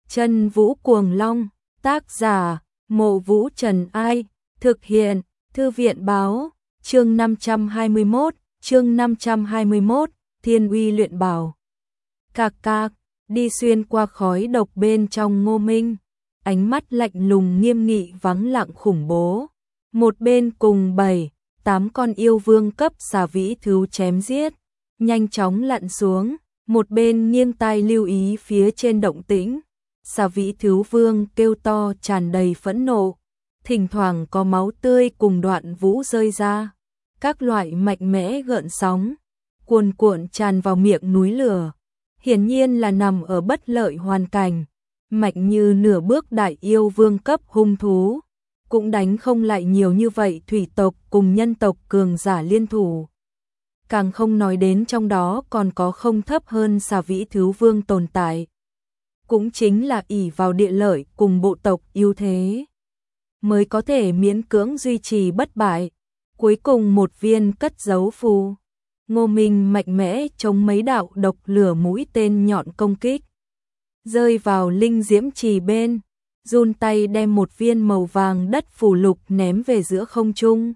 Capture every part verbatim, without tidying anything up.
Chân Vũ Cuồng Long, tác giả, Mộ Vũ Trần Ai, thực hiện, Thư viện Báo, chương năm trăm hai mươi mốt, chương năm trăm hai mươi mốt, Thiên Uy Luyện Bảo. Cạc cạc, đi xuyên qua khói độc bên trong Ngô Minh, ánh mắt lạnh lùng nghiêm nghị vắng lặng khủng bố. Một bên cùng bảy, tám con yêu vương cấp xà vĩ thú chém giết, nhanh chóng lặn xuống, một bên nghiêng tai lưu ý phía trên động tĩnh. Xà vĩ thú vương kêu to tràn đầy phẫn nộ, thỉnh thoảng có máu tươi cùng đoạn vũ rơi ra, các loại mạnh mẽ gợn sóng, cuồn cuộn tràn vào miệng núi lửa, hiển nhiên là nằm ở bất lợi hoàn cảnh, mạnh như nửa bước đại yêu vương cấp hung thú, cũng đánh không lại nhiều như vậy thủy tộc cùng nhân tộc cường giả liên thủ. Càng không nói đến trong đó còn có không thấp hơn xà vĩ thú vương tồn tại. Cũng chính là ỷ vào địa lợi cùng bộ tộc ưu thế, mới có thể miễn cưỡng duy trì bất bại. Cuối cùng một viên cất giấu phù, Ngô Minh mạnh mẽ chống mấy đạo độc lửa mũi tên nhọn công kích, rơi vào linh diễm trì bên, run tay đem một viên màu vàng đất phù lục ném về giữa không trung.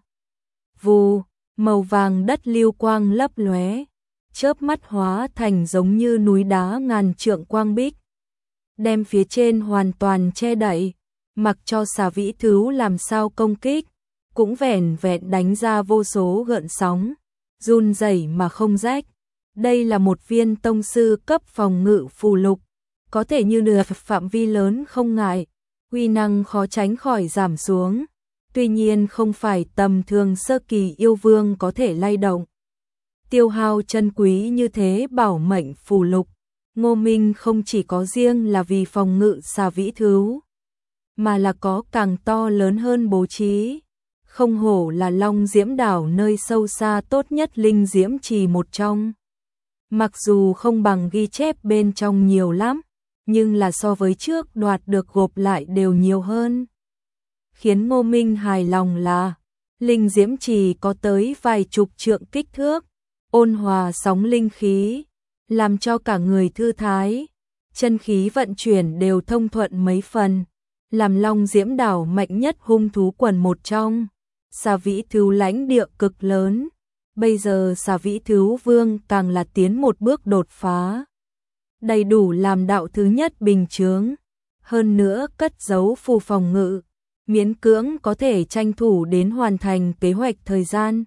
Vù, màu vàng đất lưu quang lấp lóe, chớp mắt hóa thành giống như núi đá ngàn trượng quang bích, đem phía trên hoàn toàn che đậy, mặc cho xà vĩ thú làm sao công kích, cũng vẻn vẹn đánh ra vô số gợn sóng, run rẩy mà không rách. Đây là một viên tông sư cấp phòng ngự phù lục, có thể như nửa phạm vi lớn không ngại, uy năng khó tránh khỏi giảm xuống, tuy nhiên không phải tầm thường sơ kỳ yêu vương có thể lay động. Tiêu hao chân quý như thế bảo mệnh phù lục, Ngô Minh không chỉ có riêng là vì phòng ngự xà vĩ thú, mà là có càng to lớn hơn bố trí. Không hổ là Long Diễm Đảo nơi sâu xa tốt nhất linh diễm trì một trong. Mặc dù không bằng ghi chép bên trong nhiều lắm, nhưng là so với trước đoạt được gộp lại đều nhiều hơn. Khiến Ngô Minh hài lòng là, linh diễm trì có tới vài chục trượng kích thước, ôn hòa sóng linh khí, làm cho cả người thư thái, chân khí vận chuyển đều thông thuận mấy phần, làm Long Diễm Đảo mạnh nhất hung thú quần một trong. Xà vĩ thú lãnh địa cực lớn, bây giờ xà vĩ thú vương càng là tiến một bước đột phá, đầy đủ làm đạo thứ nhất bình chướng, hơn nữa cất giấu phù phòng ngự, miễn cưỡng có thể tranh thủ đến hoàn thành kế hoạch thời gian.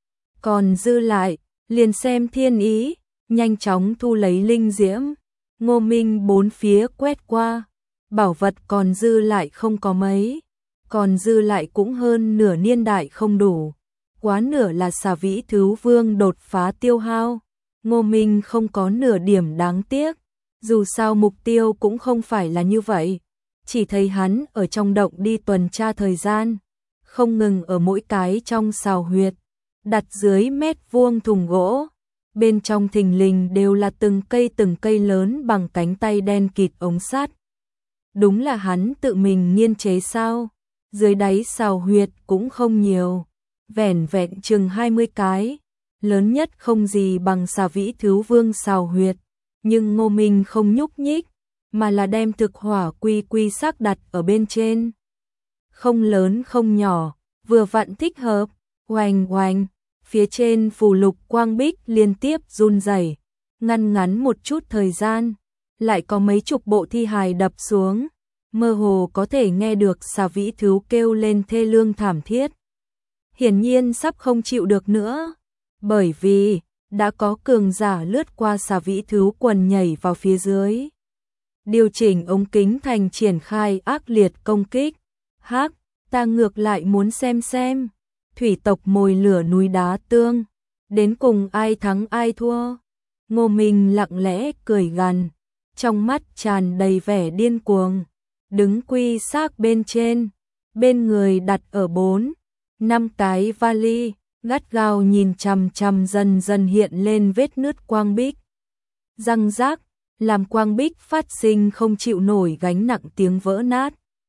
Còn dư lại, liền xem thiên ý, nhanh chóng thu lấy linh diễm. Ngô Minh bốn phía quét qua, bảo vật còn dư lại không có mấy, còn dư lại cũng hơn nửa niên đại không đủ, quá nửa là xà vĩ thú vương đột phá tiêu hao. Ngô Minh không có nửa điểm đáng tiếc, dù sao mục tiêu cũng không phải là như vậy, chỉ thấy hắn ở trong động đi tuần tra thời gian, không ngừng ở mỗi cái trong sào huyệt, đặt dưới mét vuông thùng gỗ, bên trong thình lình đều là từng cây từng cây lớn bằng cánh tay đen kịt ống sắt. Đúng là hắn tự mình nghiên chế sao? Dưới đáy sào huyệt cũng không nhiều, vẻn vẹn chừng hai mươi cái, lớn nhất không gì bằng xà vĩ thú vương sào huyệt, nhưng Ngô Minh không nhúc nhích, mà là đem thực hỏa quy quy xác đặt ở bên trên. Không lớn không nhỏ, vừa vặn thích hợp, oanh oanh, phía trên phù lục quang bích liên tiếp run rẩy, ngăn ngắn một chút thời gian, lại có mấy chục bộ thi hài đập xuống. Mơ hồ có thể nghe được xà vĩ thú kêu lên thê lương thảm thiết. Hiển nhiên sắp không chịu được nữa, bởi vì đã có cường giả lướt qua xà vĩ thú quần nhảy vào phía dưới. Điều chỉnh ống kính thành triển khai ác liệt công kích. Hắc, ta ngược lại muốn xem xem, thủy tộc mồi lửa núi đá tương, đến cùng ai thắng ai thua. Ngô Minh lặng lẽ cười gằn, trong mắt tràn đầy vẻ điên cuồng. Đứng quy xác bên trên, bên người đặt ở bốn, năm cái vali, gắt gao nhìn chằm chằm dần dần hiện lên vết nứt quang bích. Răng rác, làm quang bích phát sinh không chịu nổi gánh nặng tiếng vỡ nát.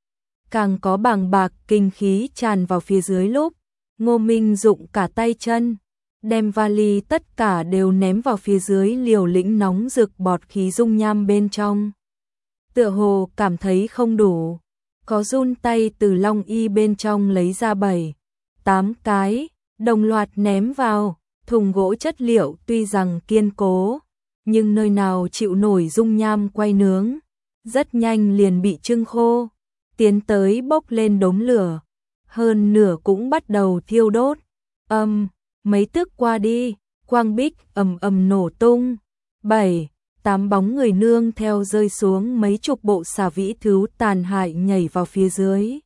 Càng có bàng bạc kinh khí tràn vào phía dưới lúc, Ngô Minh dụng cả tay chân, đem vali tất cả đều ném vào phía dưới liều lĩnh nóng rực bọt khí dung nham bên trong. tựa hồ cảm thấy không đủ, có run tay từ long y bên trong lấy ra bảy, tám cái, đồng loạt ném vào, thùng gỗ chất liệu tuy rằng kiên cố, nhưng nơi nào chịu nổi dung nham quay nướng, rất nhanh liền bị trưng khô, tiến tới bốc lên đống lửa, hơn nửa cũng bắt đầu thiêu đốt. Âm, mấy tức qua đi, quang bích ầm ầm nổ tung, bảy, tám bóng người nương theo rơi xuống, mấy chục bộ xà vĩ thú tàn hại nhảy vào phía dưới.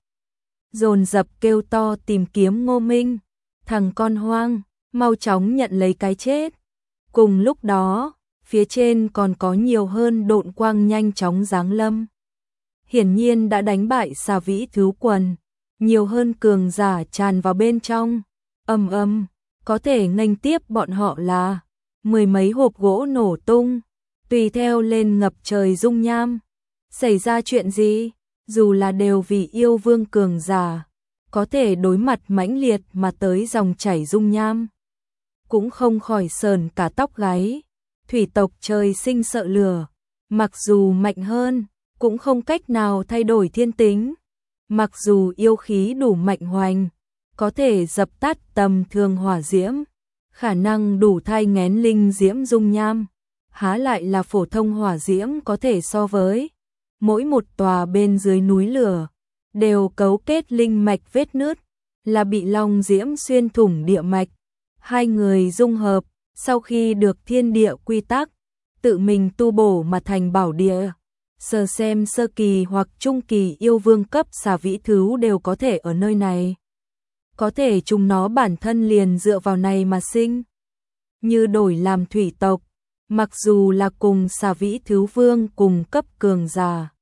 Dồn dập kêu to tìm kiếm Ngô Minh, thằng con hoang, mau chóng nhận lấy cái chết. Cùng lúc đó, phía trên còn có nhiều hơn độn quang nhanh chóng giáng lâm. Hiển nhiên đã đánh bại xà vĩ thú quần, nhiều hơn cường giả tràn vào bên trong. Ầm ầm, có thể nghênh tiếp bọn họ là mười mấy hộp gỗ nổ tung, tùy theo lên ngập trời dung nham. Xảy ra chuyện gì? Dù là đều vì yêu vương cường giả, có thể đối mặt mãnh liệt mà tới dòng chảy dung nham, cũng không khỏi sờn cả tóc gáy. Thủy tộc trời sinh sợ lửa, mặc dù mạnh hơn, cũng không cách nào thay đổi thiên tính. Mặc dù yêu khí đủ mạnh hoành, có thể dập tắt tầm thường hỏa diễm, khả năng đủ thai nghén linh diễm dung nham, há lại là phổ thông hỏa diễm có thể so với. Mỗi một tòa bên dưới núi lửa đều cấu kết linh mạch vết nứt, là bị long diễm xuyên thủng địa mạch. Hai người dung hợp, sau khi được thiên địa quy tắc, tự mình tu bổ mà thành bảo địa. Sờ xem sơ kỳ hoặc trung kỳ yêu vương cấp xà vĩ thú đều có thể ở nơi này. Có thể chúng nó bản thân liền dựa vào này mà sinh. Như đổi làm thủy tộc, mặc dù là cùng xà vĩ thú vương cùng cấp cường giả,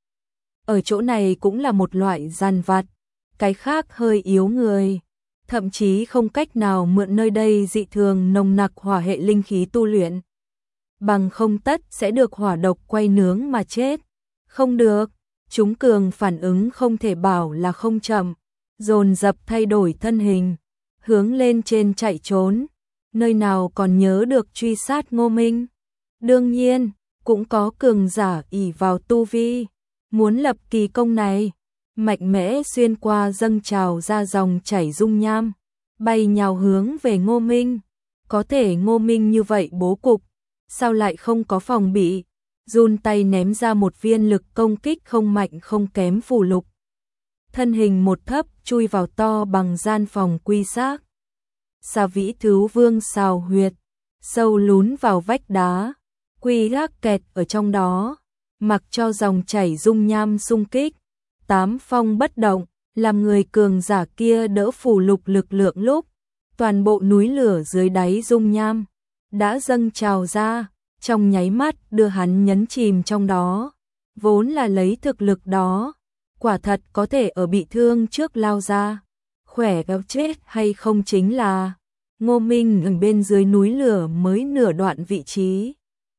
ở chỗ này cũng là một loại giàn vặt, cái khác hơi yếu người, thậm chí không cách nào mượn nơi đây dị thường nồng nặc hỏa hệ linh khí tu luyện. Bằng không tất sẽ được hỏa độc quay nướng mà chết. Không được, chúng cường phản ứng không thể bảo là không chậm, dồn dập thay đổi thân hình, hướng lên trên chạy trốn, nơi nào còn nhớ được truy sát Ngô Minh. Đương nhiên, cũng có cường giả ỷ vào tu vi, muốn lập kỳ công này, mạnh mẽ xuyên qua dâng trào ra dòng chảy dung nham, bay nhào hướng về Ngô Minh. Có thể Ngô Minh như vậy bố cục, sao lại không có phòng bị, run tay ném ra một viên lực công kích không mạnh không kém phù lục. Thân hình một thấp chui vào to bằng gian phòng quy xác. Xà vĩ thú vương xào huyệt, sâu lún vào vách đá, quy gác kẹt ở trong đó, mặc cho dòng chảy dung nham xung kích. Tám phong bất động, làm người cường giả kia đỡ phù lục lực lượng lúc, toàn bộ núi lửa dưới đáy dung nham đã dâng trào ra, trong nháy mắt đưa hắn nhấn chìm trong đó. Vốn là lấy thực lực đó, quả thật có thể ở bị thương trước lao ra, khỏe gặp chết hay không chính là Ngô Minh ở bên dưới núi lửa mới nửa đoạn vị trí.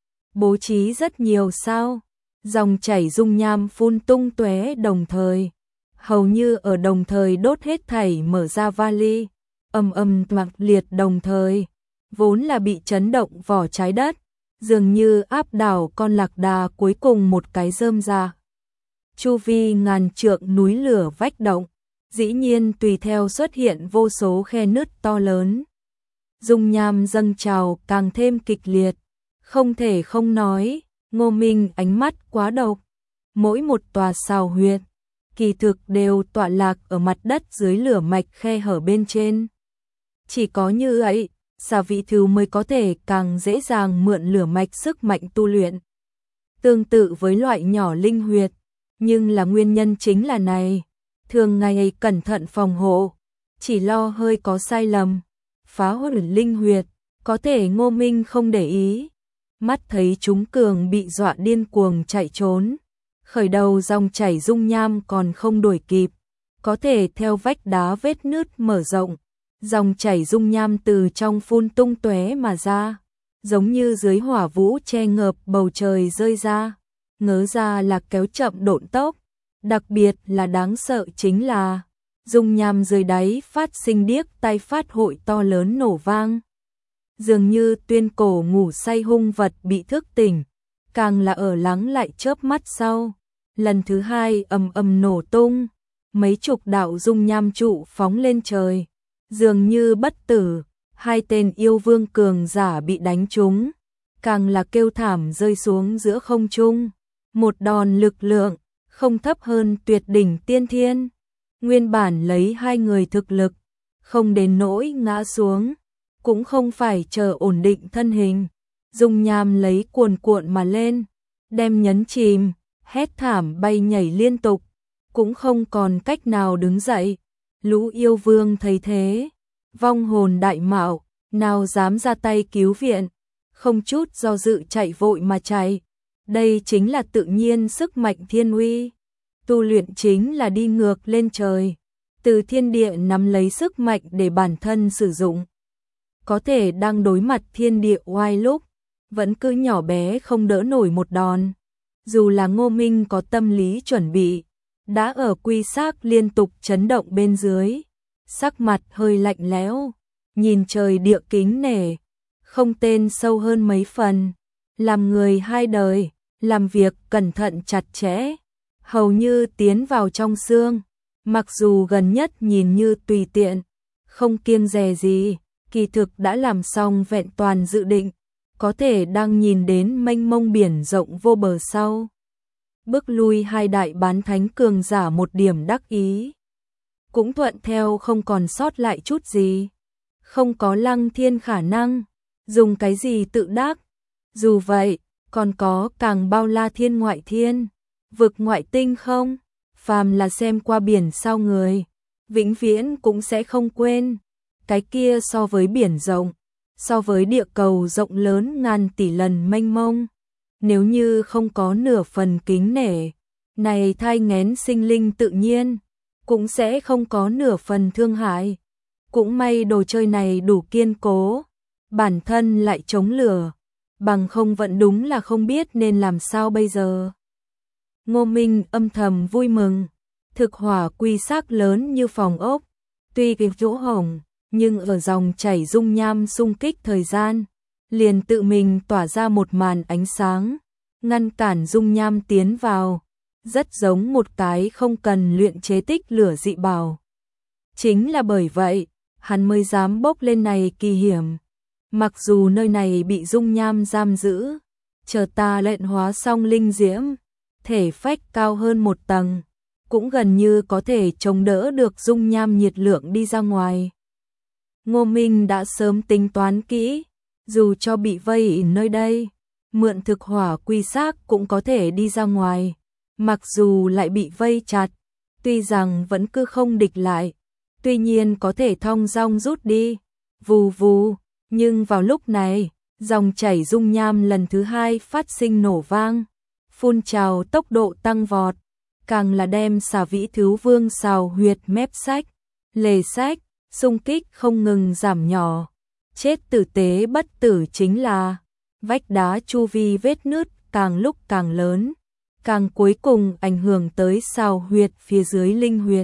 Bố trí rất nhiều sao, dòng chảy dung nham phun tung tóe đồng thời, hầu như ở đồng thời đốt hết thảy mở ra vali, ầm ầm toạc liệt đồng thời, vốn là bị chấn động vỏ trái đất, dường như áp đảo con lạc đà cuối cùng một cái rơm ra. Chu vi ngàn trượng núi lửa vách động, dĩ nhiên tùy theo xuất hiện vô số khe nứt to lớn. Dung nham dâng trào càng thêm kịch liệt, không thể không nói, Ngô Minh ánh mắt quá độc. Mỗi một tòa xào huyệt, kỳ thực đều tọa lạc ở mặt đất dưới lửa mạch khe hở bên trên. Chỉ có như vậy, xà vĩ thú mới có thể càng dễ dàng mượn lửa mạch sức mạnh tu luyện. Tương tự với loại nhỏ linh huyệt, nhưng là nguyên nhân chính là này, thường ngày cẩn thận phòng hộ, chỉ lo hơi có sai lầm, phá hủy linh huyệt, có thể Ngô Minh không để ý. Mắt thấy chúng cường bị dọa điên cuồng chạy trốn, khởi đầu dòng chảy dung nham còn không đuổi kịp, có thể theo vách đá vết nứt mở rộng, dòng chảy dung nham từ trong phun tung tóe mà ra, giống như dưới hỏa vũ che ngợp bầu trời rơi ra, ngớ ra là kéo chậm độn tốc, đặc biệt là đáng sợ chính là dung nham dưới đáy phát sinh điếc tai phát hội to lớn nổ vang. Dường như tuyên cổ ngủ say hung vật bị thức tỉnh, càng là ở lắng lại chớp mắt sau, lần thứ hai ầm ầm nổ tung, mấy chục đạo dung nham trụ phóng lên trời, dường như bất tử, hai tên yêu vương cường giả bị đánh trúng, càng là kêu thảm rơi xuống giữa không trung, một đòn lực lượng, không thấp hơn tuyệt đỉnh tiên thiên, nguyên bản lấy hai người thực lực, không đến nỗi ngã xuống, cũng không phải chờ ổn định thân hình, dung nham lấy cuồn cuộn mà lên, đem nhấn chìm, hét thảm bay nhảy liên tục, cũng không còn cách nào đứng dậy. Lũ yêu vương thấy thế, vong hồn đại mạo, nào dám ra tay cứu viện, không chút do dự chạy vội mà chạy. Đây chính là tự nhiên sức mạnh thiên uy, tu luyện chính là đi ngược lên trời, từ thiên địa nắm lấy sức mạnh để bản thân sử dụng. Có thể đang đối mặt thiên địa oai lúc, vẫn cứ nhỏ bé không đỡ nổi một đòn. Dù là Ngô Minh có tâm lý chuẩn bị, đã ở quy xác liên tục chấn động bên dưới, sắc mặt hơi lạnh lẽo, nhìn trời địa kính nể, không tên sâu hơn mấy phần, làm người hai đời, làm việc cẩn thận chặt chẽ, hầu như tiến vào trong xương, mặc dù gần nhất nhìn như tùy tiện, không kiêng dè gì, kỳ thực đã làm xong vẹn toàn dự định, có thể đang nhìn đến mênh mông biển rộng vô bờ sau. Bước lui hai đại bán thánh cường giả một điểm đắc ý, cũng thuận theo không còn sót lại chút gì, không có Lăng Thiên khả năng, dùng cái gì tự đắc, dù vậy, còn có càng bao la thiên ngoại thiên, vực ngoại tinh không, phàm là xem qua biển sao người, vĩnh viễn cũng sẽ không quên, cái kia so với biển rộng, so với địa cầu rộng lớn ngàn tỷ lần mênh mông. Nếu như không có nửa phần kính nể, này thai nghén sinh linh tự nhiên, cũng sẽ không có nửa phần thương hại. Cũng may đồ chơi này đủ kiên cố, bản thân lại chống lửa, bằng không vẫn đúng là không biết nên làm sao bây giờ. Ngô Minh âm thầm vui mừng, thực hỏa quy xác lớn như phòng ốc, tuy kịp chỗ hổng, nhưng ở dòng chảy dung nham xung kích thời gian, liền tự mình tỏa ra một màn ánh sáng, ngăn cản dung nham tiến vào, rất giống một cái không cần luyện chế tích lửa dị bảo. Chính là bởi vậy, hắn mới dám bốc lên này kỳ hiểm. Mặc dù nơi này bị dung nham giam giữ, chờ ta luyện hóa xong linh diễm, thể phách cao hơn một tầng, cũng gần như có thể chống đỡ được dung nham nhiệt lượng đi ra ngoài. Ngô Minh đã sớm tính toán kỹ, dù cho bị vây nơi đây, mượn thực hỏa quy xác cũng có thể đi ra ngoài, mặc dù lại bị vây chặt, tuy rằng vẫn cứ không địch lại, tuy nhiên có thể thong dong rút đi, vù vù, nhưng vào lúc này, dòng chảy dung nham lần thứ hai phát sinh nổ vang, phun trào tốc độ tăng vọt, càng là đem Xà Vĩ Thứ Vương xào huyệt mép sách, lề sách, xung kích không ngừng giảm nhỏ. Chết tử tế bất tử chính là vách đá chu vi vết nứt càng lúc càng lớn, càng cuối cùng ảnh hưởng tới xào huyệt phía dưới linh huyệt.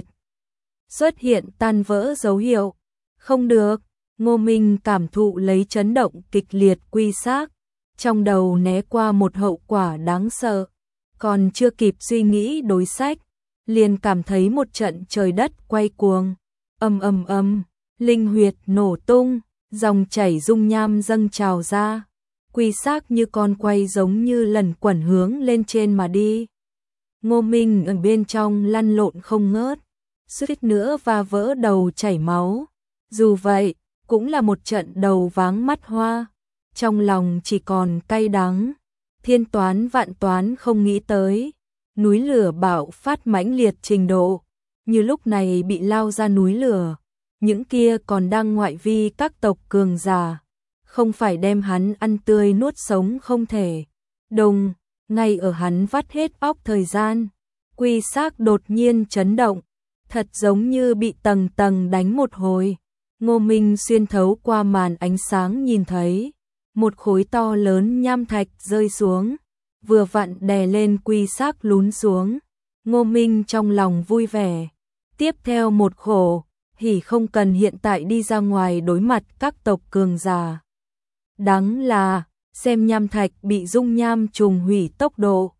Xuất hiện tan vỡ dấu hiệu. Không được, Ngô Minh cảm thụ lấy chấn động kịch liệt quy xác, trong đầu né qua một hậu quả đáng sợ, còn chưa kịp suy nghĩ đối sách, liền cảm thấy một trận trời đất quay cuồng, ầm ầm ầm, linh huyệt nổ tung, dòng chảy dung nham dâng trào ra, quy xác như con quay giống như lần quẩn hướng lên trên mà đi. Ngô Minh ở bên trong lăn lộn không ngớt, suýt nữa và vỡ đầu chảy máu. Dù vậy, cũng là một trận đầu váng mắt hoa, trong lòng chỉ còn cay đắng, thiên toán vạn toán không nghĩ tới, núi lửa bạo phát mãnh liệt trình độ, như lúc này bị lao ra núi lửa, những kia còn đang ngoại vi các tộc cường giả, không phải đem hắn ăn tươi nuốt sống không thể. Đồng, ngay ở hắn vắt hết óc thời gian, quy xác đột nhiên chấn động, thật giống như bị tầng tầng đánh một hồi. Ngô Minh xuyên thấu qua màn ánh sáng nhìn thấy, một khối to lớn nham thạch rơi xuống, vừa vặn đè lên quy xác lún xuống. Ngô Minh trong lòng vui vẻ, tiếp theo một khổ, hỉ không cần hiện tại đi ra ngoài đối mặt các tộc cường giả. Đáng là, xem nham thạch bị dung nham trùng hủy tốc độ,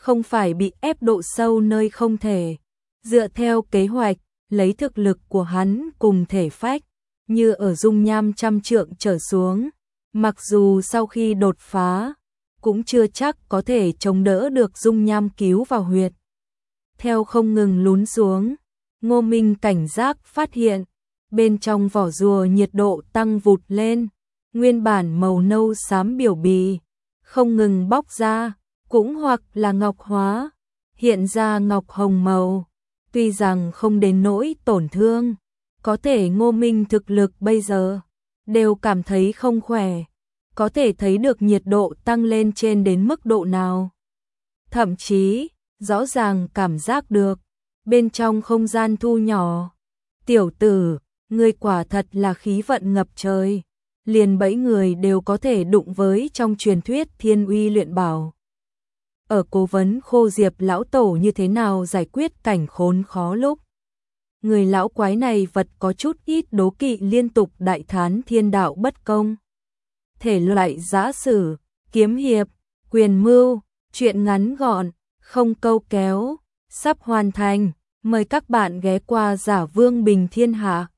không phải bị ép độ sâu nơi không thể. Dựa theo kế hoạch, lấy thực lực của hắn cùng thể phách, như ở dung nham trăm trượng trở xuống, mặc dù sau khi đột phá, cũng chưa chắc có thể chống đỡ được dung nham cứu vào huyệt. Theo không ngừng lún xuống, Ngô Minh cảnh giác phát hiện, bên trong vỏ rùa nhiệt độ tăng vụt lên, nguyên bản màu nâu xám biểu bì, không ngừng bóc ra, cũng hoặc là ngọc hóa, hiện ra ngọc hồng màu. Tuy rằng không đến nỗi tổn thương, có thể Ngô Minh thực lực bây giờ đều cảm thấy không khỏe, có thể thấy được nhiệt độ tăng lên trên đến mức độ nào. Thậm chí, rõ ràng cảm giác được, bên trong không gian thu nhỏ. Tiểu tử, ngươi quả thật là khí vận ngập trời, liền bảy người đều có thể đụng với trong truyền thuyết thiên uy luyện bảo. Ở cố vấn Khô Diệp lão tổ như thế nào giải quyết cảnh khốn khó lúc. Người lão quái này vật có chút ít đố kỵ liên tục đại thán thiên đạo bất công. Thể loại giã sử, kiếm hiệp, quyền mưu, truyện ngắn gọn, không câu kéo, sắp hoàn thành. Mời các bạn ghé qua Giả Vương Bình Thiên Hạ.